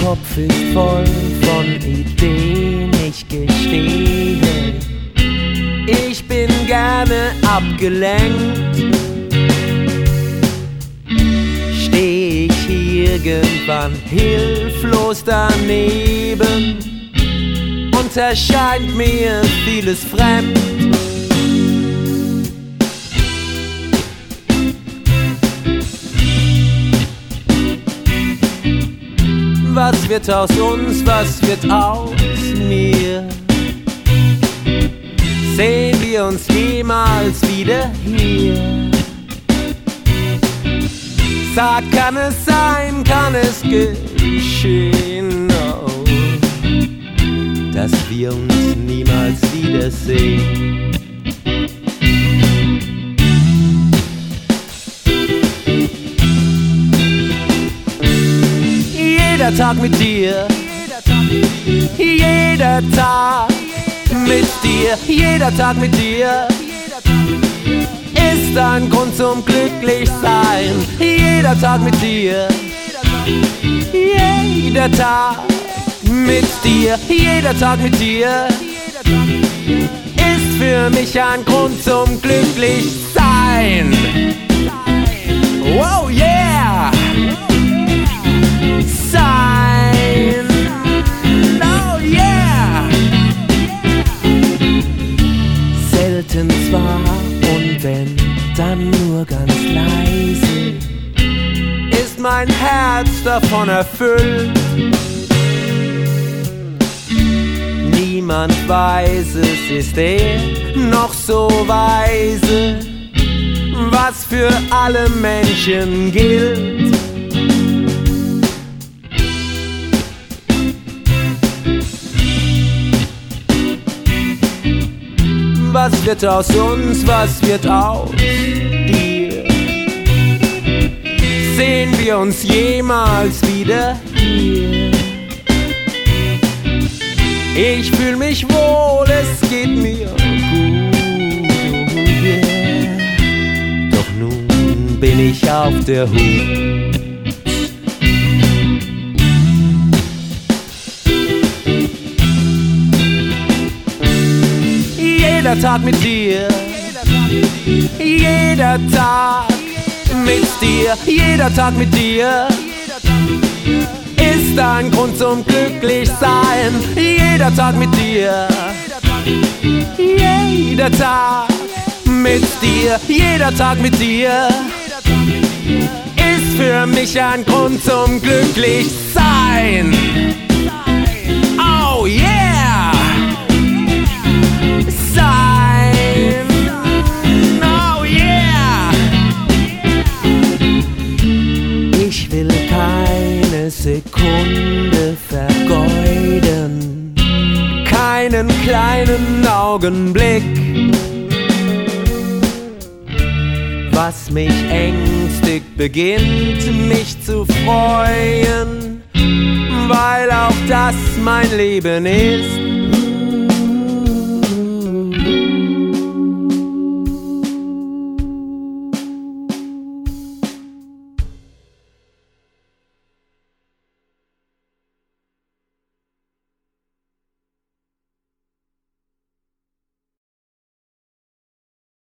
Kopf ist voll von Ideen, ich gestehe. Ich bin gerne abgelenkt. Steh ich irgendwann hilflos daneben und erscheint mir vieles fremd. Was wird aus uns, was wird aus mir? Sehen wir uns jemals wieder hier? Sag, kann es sein, kann es geschehen, oh, dass wir uns niemals wiedersehen? Jeder Tag mit dir, jeder Tag mit dir, jeder Tag mit dir ist ein Grund zum Glücklichsein. Jeder Tag mit dir, jeder Tag mit dir, jeder Tag mit dir ist für mich ein Grund zum Glücklichsein. Wow, yeah! Sein, oh yeah! Selten zwar und wenn, dann nur ganz leise, ist mein Herz davon erfüllt. Niemand weiß es, ist er noch so weise, was für alle Menschen gilt. Was wird aus uns, was wird aus dir? Sehen wir uns jemals wieder hier? Ich fühl mich wohl, es geht mir gut, oh yeah. Doch nun bin ich auf der Hut. Jeder Tag mit dir, jeder Tag mit dir, jeder Tag mit dir ist ein Grund zum Glücklichsein. Jeder Tag mit dir, jeder Tag mit dir, jeder Tag mit dir ist für mich ein Grund zum Glücklichsein. Oh yeah! Sein, oh yeah! Ich will keine Sekunde vergeuden, keinen kleinen Augenblick. Was mich ängstigt, beginnt mich zu freuen, weil auch das mein Leben ist.